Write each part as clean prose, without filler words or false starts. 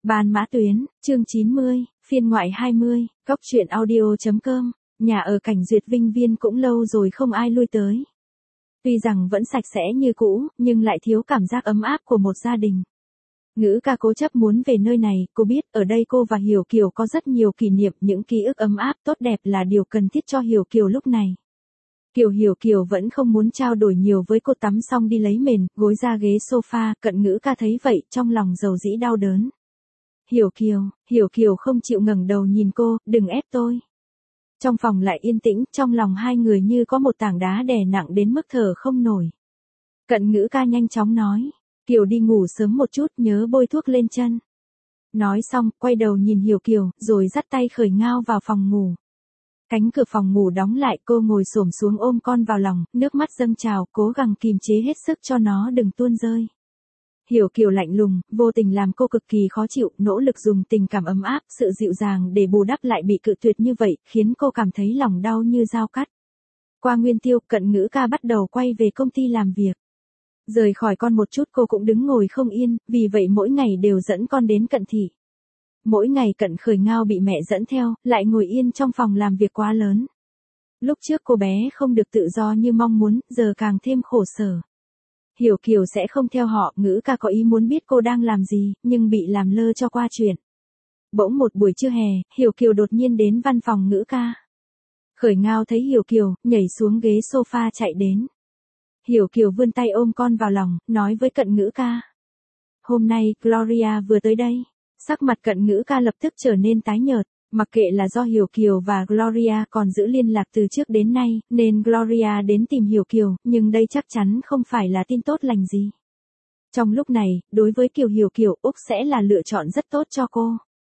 Ban Mã Tuyến, chương 90, phiên ngoại 20, góc truyện audio.com, nhà ở Cảnh Duyệt Vinh Viên cũng lâu rồi không ai lui tới. Tuy rằng vẫn sạch sẽ như cũ, nhưng lại thiếu cảm giác ấm áp của một gia đình. Ngữ ca cố chấp muốn về nơi này, cô biết ở đây cô và Hiểu Kiều có rất nhiều kỷ niệm, những ký ức ấm áp tốt đẹp là điều cần thiết cho Hiểu Kiều lúc này. Hiểu Kiều vẫn không muốn trao đổi nhiều với cô, tắm xong đi lấy mền, gối ra ghế sofa, Cận Ngữ ca thấy vậy, trong lòng dầu dĩ đau đớn. Hiểu Kiều không chịu ngẩng đầu nhìn cô, đừng ép tôi. Trong phòng lại yên tĩnh, trong lòng hai người như có một tảng đá đè nặng đến mức thở không nổi. Cận Ngữ ca nhanh chóng nói, Kiều đi ngủ sớm một chút, nhớ bôi thuốc lên chân. Nói xong, quay đầu nhìn Hiểu Kiều, rồi dắt tay khởi ngao vào phòng ngủ. Cánh cửa phòng ngủ đóng lại, cô ngồi xổm xuống ôm con vào lòng, nước mắt dâng trào, cố gắng kìm chế hết sức cho nó đừng tuôn rơi. Hiểu Kiều lạnh lùng, vô tình làm cô cực kỳ khó chịu, nỗ lực dùng tình cảm ấm áp, sự dịu dàng để bù đắp lại bị cự tuyệt như vậy, khiến cô cảm thấy lòng đau như dao cắt. Qua Nguyên Tiêu, Cận Ngữ ca bắt đầu quay về công ty làm việc. Rời khỏi con một chút cô cũng đứng ngồi không yên, vì vậy mỗi ngày đều dẫn con đến Cận thị. Mỗi ngày Cận Khởi Ngao bị mẹ dẫn theo, lại ngồi yên trong phòng làm việc quá lớn. Lúc trước cô bé không được tự do như mong muốn, giờ càng thêm khổ sở. Hiểu Kiều sẽ không theo họ, Ngữ ca có ý muốn biết cô đang làm gì, nhưng bị làm lơ cho qua chuyện. Bỗng một buổi trưa hè, Hiểu Kiều đột nhiên đến văn phòng Ngữ ca. Khởi Ngao thấy Hiểu Kiều, nhảy xuống ghế sofa chạy đến. Hiểu Kiều vươn tay ôm con vào lòng, nói với Cận Ngữ ca. Hôm nay, Gloria vừa tới đây. Sắc mặt Cận Ngữ ca lập tức trở nên tái nhợt, mặc kệ là do Hiểu Kiều và Gloria còn giữ liên lạc từ trước đến nay, nên Gloria đến tìm Hiểu Kiều, nhưng đây chắc chắn không phải là tin tốt lành gì. Trong lúc này, đối với Hiểu Kiều, Úc sẽ là lựa chọn rất tốt cho cô.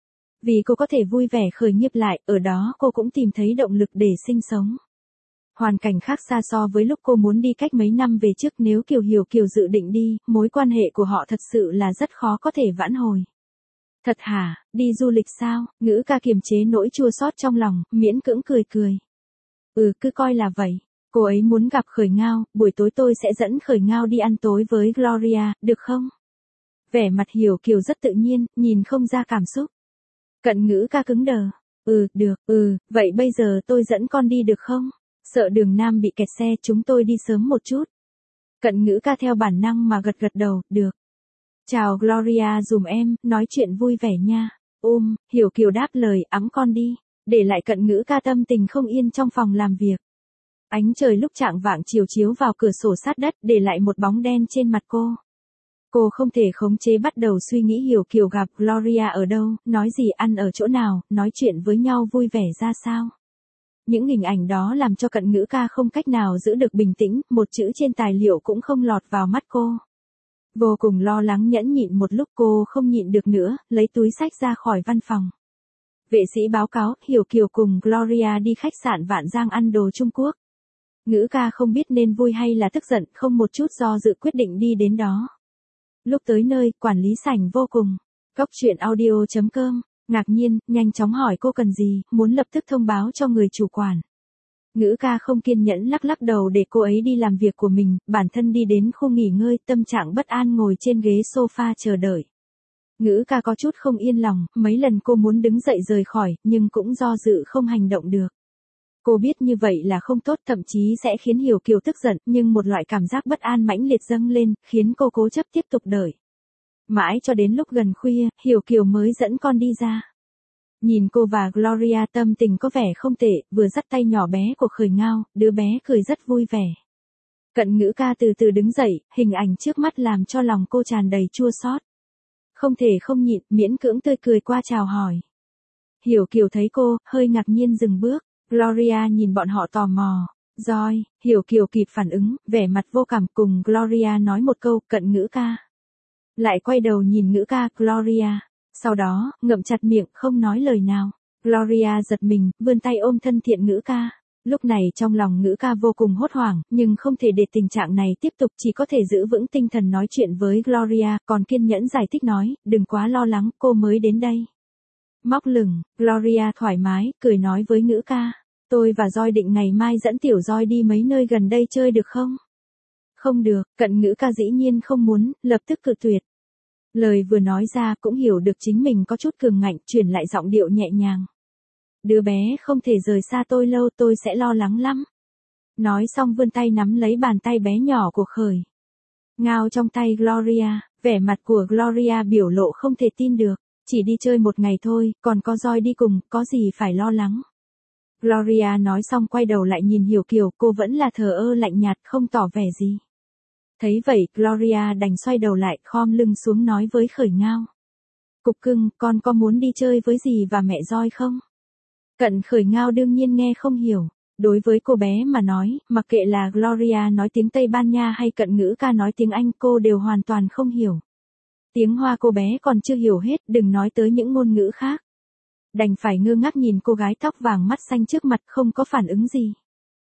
Vì cô có thể vui vẻ khởi nghiệp lại, ở đó cô cũng tìm thấy động lực để sinh sống. Hoàn cảnh khác xa so với lúc cô muốn đi cách mấy năm về trước, nếu Hiểu Kiều dự định đi, mối quan hệ của họ thật sự là rất khó có thể vãn hồi. Thật hả, đi du lịch sao? Ngữ ca kiềm chế nỗi chua xót trong lòng, miễn cưỡng cười. Cứ coi là vậy. Cô ấy muốn gặp Khởi Ngao, buổi tối tôi sẽ dẫn Khởi Ngao đi ăn tối với Gloria, được không? Vẻ mặt Hiểu Kiều rất tự nhiên, nhìn không ra cảm xúc. Cận Ngữ ca cứng đờ. Được, vậy bây giờ tôi dẫn con đi được không? Sợ đường Nam bị kẹt xe, chúng tôi đi sớm một chút. Cận Ngữ ca theo bản năng mà gật đầu, được. Chào Gloria dùm em, nói chuyện vui vẻ nha. Hiểu Kiều đáp lời, ẵm con đi. Để lại Cận Ngữ ca tâm tình không yên trong phòng làm việc. Ánh trời lúc chạng vạng chiều chiếu vào cửa sổ sát đất, để lại một bóng đen trên mặt cô. Cô không thể khống chế bắt đầu suy nghĩ Hiểu Kiều gặp Gloria ở đâu, nói gì, ăn ở chỗ nào, nói chuyện với nhau vui vẻ ra sao. Những hình ảnh đó làm cho Cận Ngữ ca không cách nào giữ được bình tĩnh, một chữ trên tài liệu cũng không lọt vào mắt cô. Vô cùng lo lắng nhẫn nhịn một lúc cô không nhịn được nữa, lấy túi xách ra khỏi văn phòng. Vệ sĩ báo cáo, Hiểu Kiều cùng Gloria đi khách sạn Vạn Giang ăn đồ Trung Quốc. Ngữ ca không biết nên vui hay là tức giận, không một chút do dự quyết định đi đến đó. Lúc tới nơi, quản lý sảnh vô cùng. Góc truyện audio.com, ngạc nhiên, nhanh chóng hỏi cô cần gì, muốn lập tức thông báo cho người chủ quản. Ngữ ca không kiên nhẫn lắc đầu để cô ấy đi làm việc của mình, bản thân đi đến khu nghỉ ngơi, tâm trạng bất an ngồi trên ghế sofa chờ đợi. Ngữ ca có chút không yên lòng, mấy lần cô muốn đứng dậy rời khỏi, nhưng cũng do dự không hành động được. Cô biết như vậy là không tốt, thậm chí sẽ khiến Hiểu Kiều tức giận, nhưng một loại cảm giác bất an mãnh liệt dâng lên, khiến cô cố chấp tiếp tục đợi. Mãi cho đến lúc gần khuya, Hiểu Kiều mới dẫn con đi ra. Nhìn cô và Gloria tâm tình có vẻ không tệ, vừa dắt tay nhỏ bé của Khởi Ngao, đứa bé cười rất vui vẻ. Cận Ngữ ca từ từ đứng dậy, hình ảnh trước mắt làm cho lòng cô tràn đầy chua xót. Không thể không nhịn, miễn cưỡng tươi cười qua chào hỏi. Hiểu Kiều thấy cô, hơi ngạc nhiên dừng bước, Gloria nhìn bọn họ tò mò. Rồi, Hiểu Kiều kịp phản ứng, vẻ mặt vô cảm cùng Gloria nói một câu, Cận Ngữ ca. Lại quay đầu nhìn Ngữ ca, Gloria. Sau đó, ngậm chặt miệng, không nói lời nào. Gloria giật mình, vươn tay ôm thân thiện Ngữ ca. Lúc này trong lòng Ngữ ca vô cùng hốt hoảng, nhưng không thể để tình trạng này tiếp tục, chỉ có thể giữ vững tinh thần nói chuyện với Gloria, còn kiên nhẫn giải thích nói, đừng quá lo lắng, cô mới đến đây. Móc lửng, Gloria thoải mái, cười nói với Ngữ ca. Tôi và Joy định ngày mai dẫn tiểu Joy đi mấy nơi gần đây chơi được không? Không được, Cận Ngữ ca dĩ nhiên không muốn, lập tức cự tuyệt. Lời vừa nói ra cũng hiểu được chính mình có chút cường ngạnh, chuyển lại giọng điệu nhẹ nhàng. Đứa bé không thể rời xa tôi lâu, tôi sẽ lo lắng lắm. Nói xong vươn tay nắm lấy bàn tay bé nhỏ của Khởi Ngao trong tay Gloria, vẻ mặt của Gloria biểu lộ không thể tin được. Chỉ đi chơi một ngày thôi, còn có Joy đi cùng, có gì phải lo lắng. Gloria nói xong quay đầu lại nhìn Hiểu Kiều, cô vẫn là thờ ơ lạnh nhạt, không tỏ vẻ gì. Thấy vậy, Gloria đành xoay đầu lại, khom lưng xuống nói với Khởi Ngao. Cục cưng, con có muốn đi chơi với dì và mẹ Joy không? Cận Khởi Ngao đương nhiên nghe không hiểu. Đối với cô bé mà nói, mặc kệ là Gloria nói tiếng Tây Ban Nha hay Cận Ngữ Ca nói tiếng Anh, cô đều hoàn toàn không hiểu. Tiếng Hoa cô bé còn chưa hiểu hết, đừng nói tới những ngôn ngữ khác. Đành phải ngơ ngác nhìn cô gái tóc vàng mắt xanh trước mặt, không có phản ứng gì.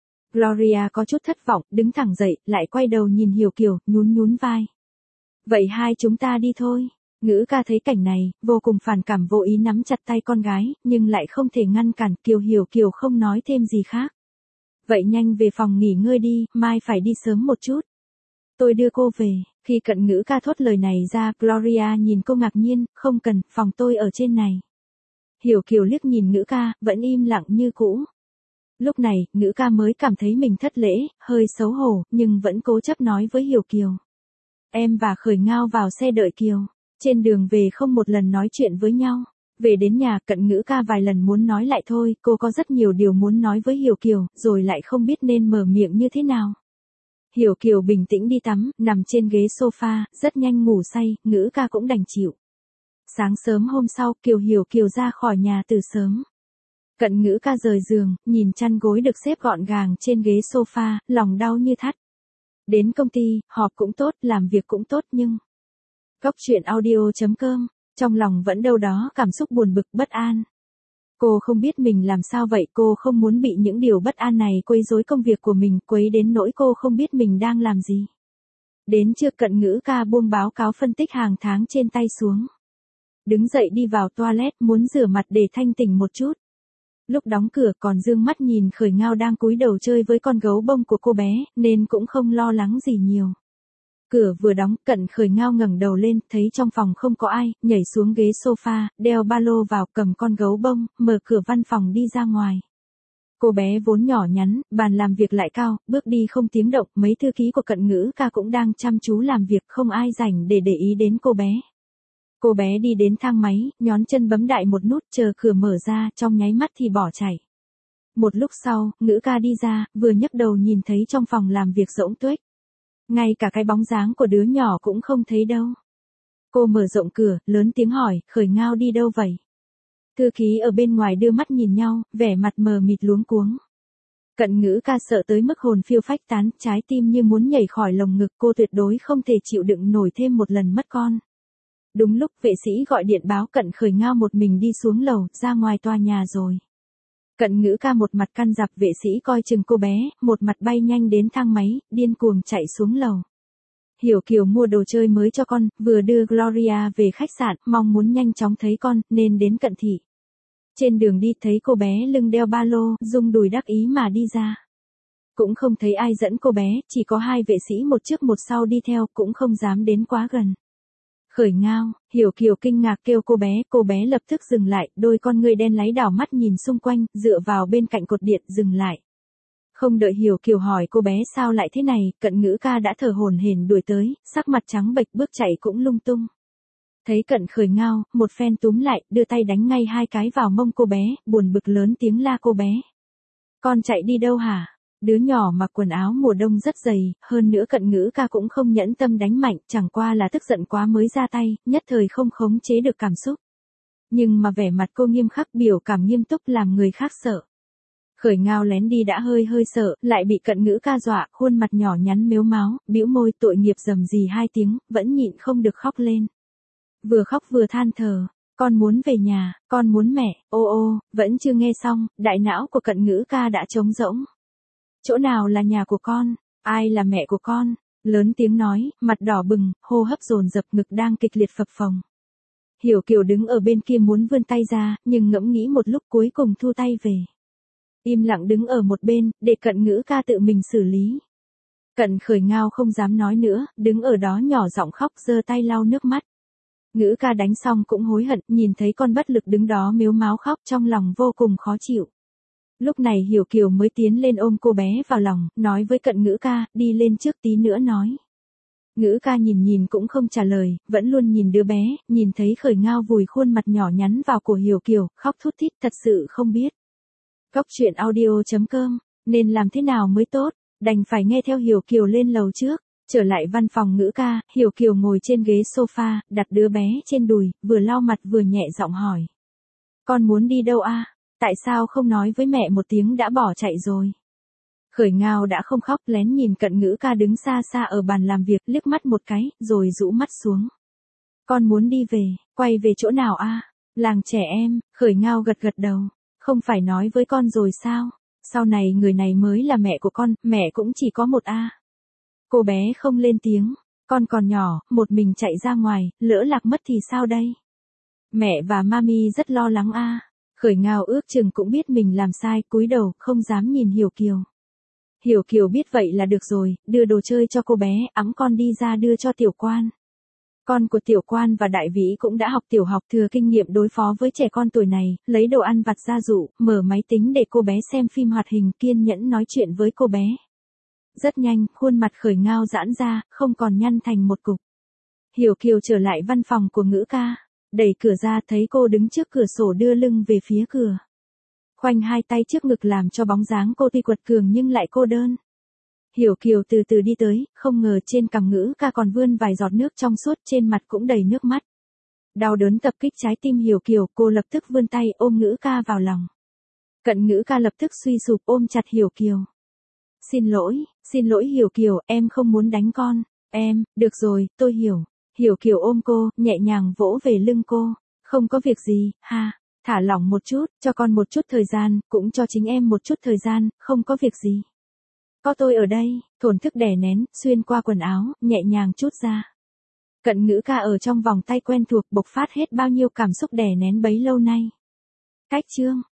Gloria có chút thất vọng, đứng thẳng dậy, lại quay đầu nhìn Hiểu Kiều, nhún nhún vai. Vậy hai chúng ta đi thôi. Ngữ Ca thấy cảnh này, vô cùng phản cảm, vô ý nắm chặt tay con gái, nhưng lại không thể ngăn cản. Hiểu Kiều không nói thêm gì khác. Vậy nhanh về phòng nghỉ ngơi đi, mai phải đi sớm một chút. Tôi đưa cô về. Khi Cận Ngữ Ca thốt lời này ra, Gloria nhìn cô ngạc nhiên, không cần, phòng tôi ở trên này. Hiểu Kiều liếc nhìn Ngữ Ca, vẫn im lặng như cũ. Lúc này, Ngữ Ca mới cảm thấy mình thất lễ, hơi xấu hổ, nhưng vẫn cố chấp nói với Hiểu Kiều. Em và Khởi Ngao vào xe đợi Kiều. Trên đường về không một lần nói chuyện với nhau. Về đến nhà, Cận Ngữ Ca vài lần muốn nói lại thôi, cô có rất nhiều điều muốn nói với Hiểu Kiều, rồi lại không biết nên mở miệng như thế nào. Hiểu Kiều bình tĩnh đi tắm, nằm trên ghế sofa, rất nhanh ngủ say, Ngữ Ca cũng đành chịu. Sáng sớm hôm sau, Hiểu Kiều ra khỏi nhà từ sớm. Cận Ngữ Ca rời giường, nhìn chăn gối được xếp gọn gàng trên ghế sofa, lòng đau như thắt. Đến công ty, họp cũng tốt, làm việc cũng tốt nhưng... Góc chuyện audio.com, trong lòng vẫn đâu đó cảm xúc buồn bực bất an. Cô không biết mình làm sao vậy, cô không muốn bị những điều bất an này quấy rối công việc của mình, quấy đến nỗi cô không biết mình đang làm gì. Đến trưa Cận Ngữ Ca buông báo cáo phân tích hàng tháng trên tay xuống. Đứng dậy đi vào toilet muốn rửa mặt để thanh tỉnh một chút. Lúc đóng cửa còn dương mắt nhìn Khởi Ngao đang cúi đầu chơi với con gấu bông của cô bé, nên cũng không lo lắng gì nhiều. Cửa vừa đóng, Cận Khởi Ngao ngẩng đầu lên, thấy trong phòng không có ai, nhảy xuống ghế sofa, đeo ba lô vào, cầm con gấu bông, mở cửa văn phòng đi ra ngoài. Cô bé vốn nhỏ nhắn, bàn làm việc lại cao, bước đi không tiếng động, mấy thư ký của Cận Ngữ Ca cũng đang chăm chú làm việc, không ai rảnh để ý đến cô bé. Cô bé đi đến thang máy, nhón chân bấm đại một nút, chờ cửa mở ra, trong nháy mắt thì bỏ chạy. Một lúc sau, Ngữ Ca đi ra, vừa nhấc đầu nhìn thấy trong phòng làm việc rỗng tuếch. Ngay cả cái bóng dáng của đứa nhỏ cũng không thấy đâu. Cô mở rộng cửa, lớn tiếng hỏi, Khởi Ngao đi đâu vậy? Thư ký ở bên ngoài đưa mắt nhìn nhau, vẻ mặt mờ mịt luống cuống. Cận Ngữ Ca sợ tới mức hồn phiêu phách tán, trái tim như muốn nhảy khỏi lồng ngực, cô tuyệt đối không thể chịu đựng nổi thêm một lần mất con. Đúng lúc vệ sĩ gọi điện báo Cận Khởi Ngao một mình đi xuống lầu, ra ngoài tòa nhà rồi. Cận Ngữ Ca một mặt căn dặn vệ sĩ coi chừng cô bé, một mặt bay nhanh đến thang máy, điên cuồng chạy xuống lầu. Hiểu Kiều mua đồ chơi mới cho con, vừa đưa Gloria về khách sạn, mong muốn nhanh chóng thấy con, nên đến Cận thị. Trên đường đi thấy cô bé lưng đeo ba lô, rung đùi đắc ý mà đi ra. Cũng không thấy ai dẫn cô bé, chỉ có hai vệ sĩ một trước một sau đi theo, cũng không dám đến quá gần. Khởi Ngao, Hiểu Kiều kinh ngạc kêu cô bé lập tức dừng lại, đôi con ngươi đen láy đảo mắt nhìn xung quanh, dựa vào bên cạnh cột điện, dừng lại. Không đợi Hiểu Kiều hỏi cô bé sao lại thế này, Cận Ngữ Ca đã thở hổn hển đuổi tới, sắc mặt trắng bệch bước chạy cũng lung tung. Thấy Cận Khởi Ngao, một phen túm lại, đưa tay đánh ngay hai cái vào mông cô bé, buồn bực lớn tiếng la cô bé. Con chạy đi đâu hả? Đứa nhỏ mặc quần áo mùa đông rất dày, hơn nữa Cận Ngữ Ca cũng không nhẫn tâm đánh mạnh, chẳng qua là tức giận quá mới ra tay, nhất thời không khống chế được cảm xúc. Nhưng mà vẻ mặt cô nghiêm khắc, biểu cảm nghiêm túc làm người khác sợ. Khởi Ngao lén đi đã hơi sợ, lại bị Cận Ngữ Ca dọa, khuôn mặt nhỏ nhắn mếu máo, bĩu môi tội nghiệp rầm rì hai tiếng, vẫn nhịn không được khóc lên. Vừa khóc vừa than thở, con muốn về nhà, con muốn mẹ, ô, vẫn chưa nghe xong, đại não của Cận Ngữ Ca đã trống rỗng. Chỗ nào là nhà của con, ai là mẹ của con, lớn tiếng nói, mặt đỏ bừng, hô hấp dồn dập, ngực đang kịch liệt phập phồng. Hiểu Kiều đứng ở bên kia muốn vươn tay ra, nhưng ngẫm nghĩ một lúc cuối cùng thu tay về. Im lặng đứng ở một bên, để Cận Ngữ Ca tự mình xử lý. Cận Khởi Ngao không dám nói nữa, đứng ở đó nhỏ giọng khóc, giơ tay lau nước mắt. Ngữ ca đánh xong cũng hối hận, nhìn thấy con bất lực đứng đó mếu máo khóc trong lòng vô cùng khó chịu. Lúc này Hiểu Kiều mới tiến lên ôm cô bé vào lòng, nói với Cận Ngữ ca, đi lên trước tí nữa nói. Ngữ ca nhìn nhìn cũng không trả lời, vẫn luôn nhìn đứa bé, nhìn thấy Khởi Ngao vùi khuôn mặt nhỏ nhắn vào cổ Hiểu Kiều, khóc thút thít thật sự không biết. Góc truyện audio.com, nên làm thế nào mới tốt, đành phải nghe theo Hiểu Kiều lên lầu trước. Trở lại văn phòng Ngữ ca, Hiểu Kiều ngồi trên ghế sofa, đặt đứa bé trên đùi, vừa lau mặt vừa nhẹ giọng hỏi. Con muốn đi đâu a? Tại sao không nói với mẹ một tiếng đã bỏ chạy rồi? Khởi Ngao đã không khóc, lén nhìn Cận Ngữ ca đứng xa xa ở bàn làm việc, liếc mắt một cái, rồi rũ mắt xuống. Con muốn đi về, quay về chỗ nào a? Làng trẻ em. Khởi Ngao gật gật đầu. Không phải nói với con rồi sao? Sau này người này mới là mẹ của con, mẹ cũng chỉ có một a. Cô bé không lên tiếng, con còn nhỏ, một mình chạy ra ngoài, lỡ lạc mất thì sao đây? Mẹ và mami rất lo lắng a. Khởi Ngao ước chừng cũng biết mình làm sai, cúi đầu, không dám nhìn Hiểu Kiều. Hiểu Kiều biết vậy là được rồi, đưa đồ chơi cho cô bé, ẵm con đi ra đưa cho Tiểu Quan. Con của Tiểu Quan và Đại Vĩ cũng đã học tiểu học, thừa kinh nghiệm đối phó với trẻ con tuổi này, lấy đồ ăn vặt ra dụ, mở máy tính để cô bé xem phim hoạt hình, kiên nhẫn nói chuyện với cô bé. Rất nhanh, khuôn mặt Khởi Ngao giãn ra, không còn nhăn thành một cục. Hiểu Kiều trở lại văn phòng của Ngữ ca, đẩy cửa ra thấy cô đứng trước cửa sổ đưa lưng về phía cửa. Khoanh hai tay trước ngực làm cho bóng dáng cô tuy quật cường nhưng lại cô đơn. Hiểu Kiều từ từ đi tới, không ngờ trên cằm Ngữ ca còn vươn vài giọt nước trong suốt, trên mặt cũng đầy nước mắt. Đau đớn tập kích trái tim Hiểu Kiều, cô lập tức vươn tay ôm Ngữ ca vào lòng. Cận Ngữ ca lập tức suy sụp ôm chặt Hiểu Kiều. Xin lỗi Hiểu Kiều, em không muốn đánh con. Em, được rồi, tôi hiểu. Hiểu Kiều ôm cô, nhẹ nhàng vỗ về lưng cô. Không có việc gì, ha, thả lỏng một chút, cho con một chút thời gian, cũng cho chính em một chút thời gian, không có việc gì. Có tôi ở đây, thổn thức đè nén, xuyên qua quần áo, nhẹ nhàng trút ra. Cận Ngữ ca ở trong vòng tay quen thuộc bộc phát hết bao nhiêu cảm xúc đè nén bấy lâu nay. Cách chương.